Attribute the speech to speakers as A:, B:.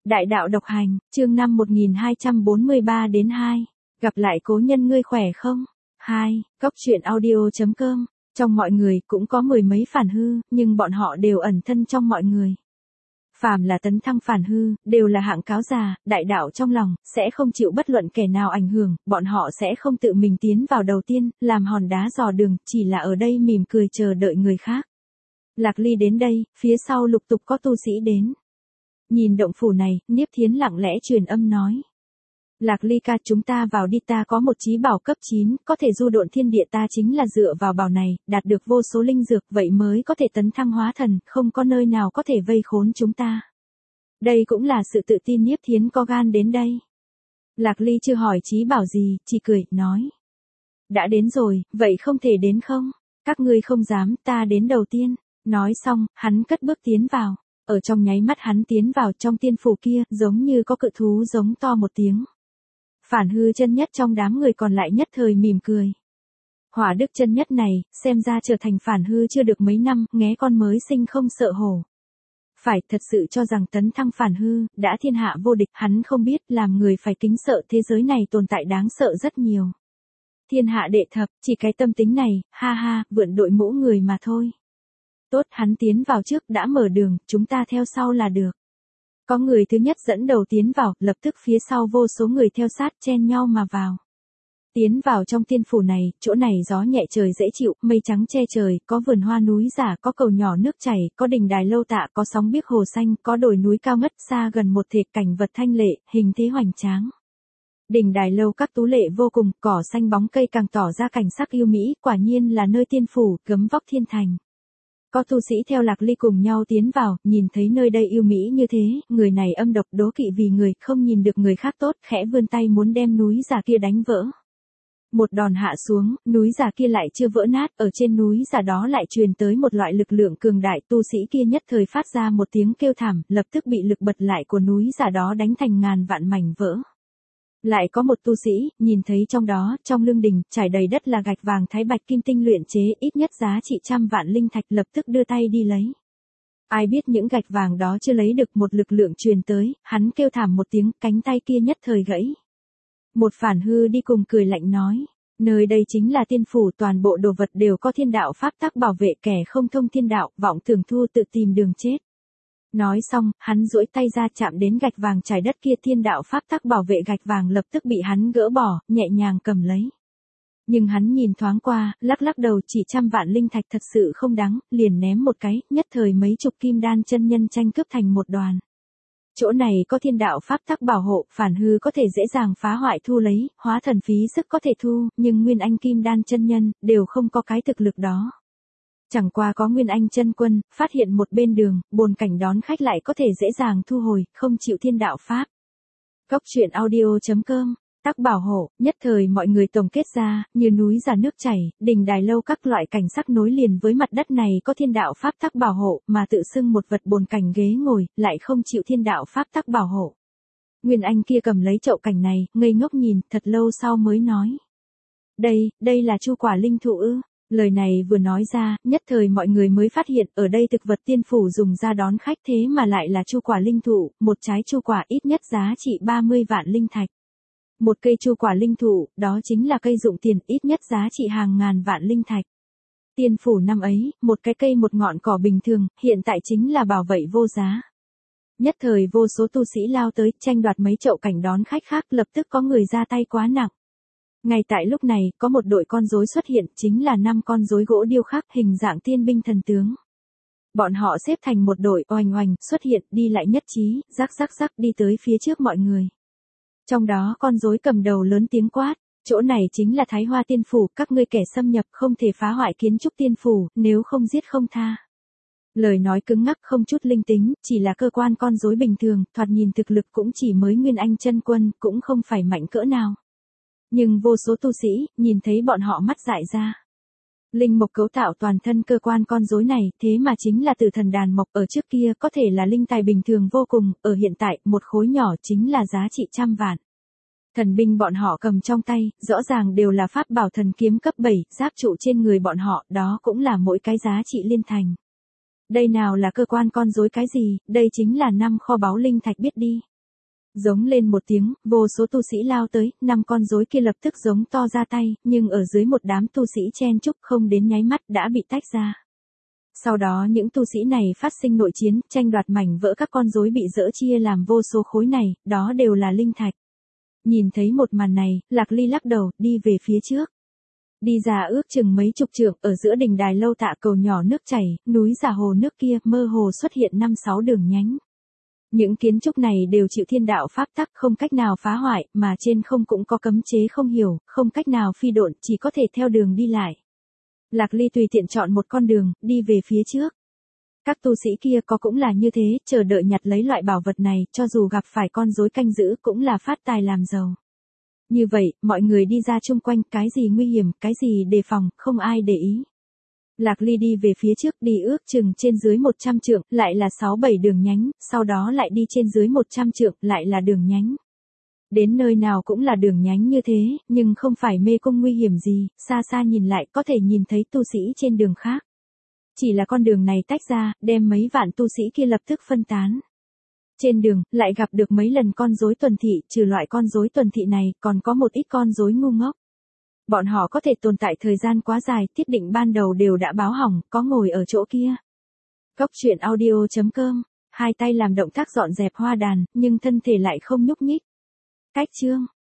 A: Đại đạo độc hành, chương 5 1243 đến 2. Gặp lại cố nhân ngươi khỏe không? 2. Cốc truyện audio.com. Trong mọi người cũng có mười mấy phản hư, nhưng bọn họ đều ẩn thân trong mọi người. Phàm là tấn thăng phản hư, đều là hạng cáo già, đại đạo trong lòng, sẽ không chịu bất luận kẻ nào ảnh hưởng, bọn họ sẽ không tự mình tiến vào đầu tiên, làm hòn đá dò đường, chỉ là ở đây mỉm cười chờ đợi người khác. Lạc Ly đến đây, phía sau lục tục có tu sĩ đến. Nhìn động phủ này, Niếp Thiến lặng lẽ truyền âm nói. Lạc Ly ca, chúng ta vào đi, ta có một chí bảo cấp 9, có thể du độn thiên địa, ta chính là dựa vào bảo này, đạt được vô số linh dược, vậy mới có thể tấn thăng hóa thần, không có nơi nào có thể vây khốn chúng ta. Đây cũng là sự tự tin Niếp Thiến có gan đến đây. Lạc Ly chưa hỏi chí bảo gì, chỉ cười, nói. Đã đến rồi, vậy không thể đến không? Các ngươi không dám, ta đến đầu tiên. Nói xong, hắn cất bước tiến vào. Ở trong nháy mắt hắn tiến vào trong tiên phủ kia, giống như có cự thú giống to một tiếng. Phản hư chân nhất trong đám người còn lại nhất thời mỉm cười. Hỏa đức chân nhất này, xem ra trở thành phản hư chưa được mấy năm, nghé con mới sinh không sợ hổ. Phải thật sự cho rằng tấn thăng phản hư, đã thiên hạ vô địch, hắn không biết làm người phải kính sợ thế giới này tồn tại đáng sợ rất nhiều. Thiên hạ đệ thập, chỉ cái tâm tính này, ha ha, vượn đội mũ người mà thôi. Tốt, hắn tiến vào trước đã mở đường, chúng ta theo sau là được. Có người thứ nhất dẫn đầu tiến vào, lập tức phía sau vô số người theo sát chen nhau mà vào. Tiến vào trong tiên phủ này, chỗ này gió nhẹ trời dễ chịu, mây trắng che trời, có vườn hoa núi giả, có cầu nhỏ nước chảy, có đình đài lâu tạ, có sóng biếc hồ xanh, có đồi núi cao ngất xa gần một thể, cảnh vật thanh lệ, hình thế hoành tráng. Đình đài lâu các tú lệ vô cùng, cỏ xanh bóng cây càng tỏ ra cảnh sắc yêu mỹ, quả nhiên là nơi tiên phủ, gấm vóc thiên thành. Có tu sĩ theo Lạc Ly cùng nhau tiến vào, nhìn thấy nơi đây yêu mỹ như thế, người này âm độc đố kỵ vì người, không nhìn được người khác tốt, khẽ vươn tay muốn đem núi giả kia đánh vỡ. Một đòn hạ xuống, núi giả kia lại chưa vỡ nát, ở trên núi giả đó lại truyền tới một loại lực lượng cường đại, tu sĩ kia nhất thời phát ra một tiếng kêu thảm, lập tức bị lực bật lại của núi giả đó đánh thành ngàn vạn mảnh vỡ. Lại có một tu sĩ, nhìn thấy trong đó, trong lương đình, trải đầy đất là gạch vàng thái bạch kim tinh luyện chế, ít nhất giá trị 100 vạn linh thạch, lập tức đưa tay đi lấy. Ai biết những gạch vàng đó chưa lấy được, một lực lượng truyền tới, hắn kêu thảm một tiếng, cánh tay kia nhất thời gãy. Một phản hư đi cùng cười lạnh nói, nơi đây chính là tiên phủ, toàn bộ đồ vật đều có thiên đạo pháp tắc bảo vệ, kẻ không thông thiên đạo, vọng tưởng thu tự tìm đường chết. Nói xong, hắn duỗi tay ra chạm đến gạch vàng trải đất kia, thiên đạo pháp tắc bảo vệ gạch vàng lập tức bị hắn gỡ bỏ, nhẹ nhàng cầm lấy. Nhưng hắn nhìn thoáng qua, lắc lắc đầu, chỉ 100 vạn linh thạch thật sự không đáng, liền ném một cái, nhất thời mấy chục kim đan chân nhân tranh cướp thành một đoàn. Chỗ này có thiên đạo pháp tắc bảo hộ, phản hư có thể dễ dàng phá hoại thu lấy, hóa thần phí sức có thể thu, nhưng nguyên anh kim đan chân nhân, đều không có cái thực lực đó. Chẳng qua có Nguyên Anh chân quân, phát hiện một bên đường, bồn cảnh đón khách lại có thể dễ dàng thu hồi, không chịu thiên đạo pháp. Cốc truyện audio.com, tắc bảo hộ, nhất thời mọi người tổng kết ra, như núi giả nước chảy, đình đài lâu các loại cảnh sắc nối liền với mặt đất này có thiên đạo pháp tắc bảo hộ, mà tự xưng một vật bồn cảnh ghế ngồi, lại không chịu thiên đạo pháp tắc bảo hộ. Nguyên Anh kia cầm lấy chậu cảnh này, ngây ngốc nhìn, thật lâu sau mới nói. Đây là chu quả linh thụ ư? Lời này vừa nói ra, nhất thời mọi người mới phát hiện, ở đây thực vật tiên phủ dùng ra đón khách thế mà lại là chu quả linh thụ, một trái chu quả ít nhất giá trị 30 vạn linh thạch. Một cây chu quả linh thụ, đó chính là cây dụng tiền, ít nhất giá trị hàng ngàn vạn linh thạch. Tiên phủ năm ấy, một cái cây một ngọn cỏ bình thường, hiện tại chính là bảo vậy vô giá. Nhất thời vô số tu sĩ lao tới, tranh đoạt mấy chậu cảnh đón khách khác, lập tức có người ra tay quá nặng. Ngay tại lúc này, có một đội con rối xuất hiện, chính là 5 con rối gỗ điêu khắc hình dạng tiên binh thần tướng. Bọn họ xếp thành một đội, oanh oanh, xuất hiện, đi lại nhất trí, rắc rắc rắc đi tới phía trước mọi người. Trong đó con rối cầm đầu lớn tiếng quát, chỗ này chính là Thái Hoa tiên phủ, các ngươi kẻ xâm nhập không thể phá hoại kiến trúc tiên phủ, nếu không giết không tha. Lời nói cứng ngắc không chút linh tính, chỉ là cơ quan con rối bình thường, thoạt nhìn thực lực cũng chỉ mới Nguyên Anh chân quân, cũng không phải mạnh cỡ nào. Nhưng vô số tu sĩ, nhìn thấy bọn họ mắt dại ra. Linh mộc cấu tạo toàn thân cơ quan con rối này, thế mà chính là từ thần đàn mộc, ở trước kia có thể là linh tài bình thường vô cùng, ở hiện tại, một khối nhỏ chính là giá trị 100 vạn. Thần binh bọn họ cầm trong tay, rõ ràng đều là pháp bảo thần kiếm cấp 7, giáp trụ trên người bọn họ, đó cũng là mỗi cái giá trị liên thành. Đây nào là cơ quan con rối cái gì, đây chính là 5 kho báu linh thạch biết đi. Giống lên một tiếng, vô số tu sĩ lao tới, 5 con rối kia lập tức giống to ra tay, nhưng ở dưới một đám tu sĩ chen chúc không đến nháy mắt đã bị tách ra. Sau đó những tu sĩ này phát sinh nội chiến, tranh đoạt mảnh vỡ các con rối bị dỡ chia làm vô số khối này, đó đều là linh thạch. Nhìn thấy một màn này, Lạc Ly lắc đầu, đi về phía trước. Đi ra ước chừng mấy chục trượng, ở giữa đình đài lâu tạ cầu nhỏ nước chảy, núi giả hồ nước kia, mơ hồ xuất hiện 5-6 đường nhánh. Những kiến trúc này đều chịu thiên đạo pháp tắc không cách nào phá hoại, mà trên không cũng có cấm chế không hiểu, không cách nào phi độn, chỉ có thể theo đường đi lại. Lạc Ly tùy tiện chọn một con đường, đi về phía trước. Các tu sĩ kia có cũng là như thế, chờ đợi nhặt lấy loại bảo vật này, cho dù gặp phải con rối canh giữ cũng là phát tài làm giàu. Như vậy, mọi người đi ra chung quanh, cái gì nguy hiểm, cái gì đề phòng, không ai để ý. Lạc Ly đi về phía trước, đi ước chừng trên dưới 100 trượng, lại là 6-7 đường nhánh, sau đó lại đi trên dưới 100 trượng, lại là đường nhánh. Đến nơi nào cũng là đường nhánh như thế, nhưng không phải mê cung nguy hiểm gì, xa xa nhìn lại có thể nhìn thấy tu sĩ trên đường khác. Chỉ là con đường này tách ra, đem mấy vạn tu sĩ kia lập tức phân tán. Trên đường, lại gặp được mấy lần con rối tuần thị, trừ loại con rối tuần thị này, còn có một ít con rối ngu ngốc. Bọn họ có thể tồn tại thời gian quá dài, thiết định ban đầu đều đã báo hỏng, có ngồi ở chỗ kia. Cốc truyện audio.com, hai tay làm động tác dọn dẹp hoa đàn, nhưng thân thể lại không nhúc nhích. Cách chương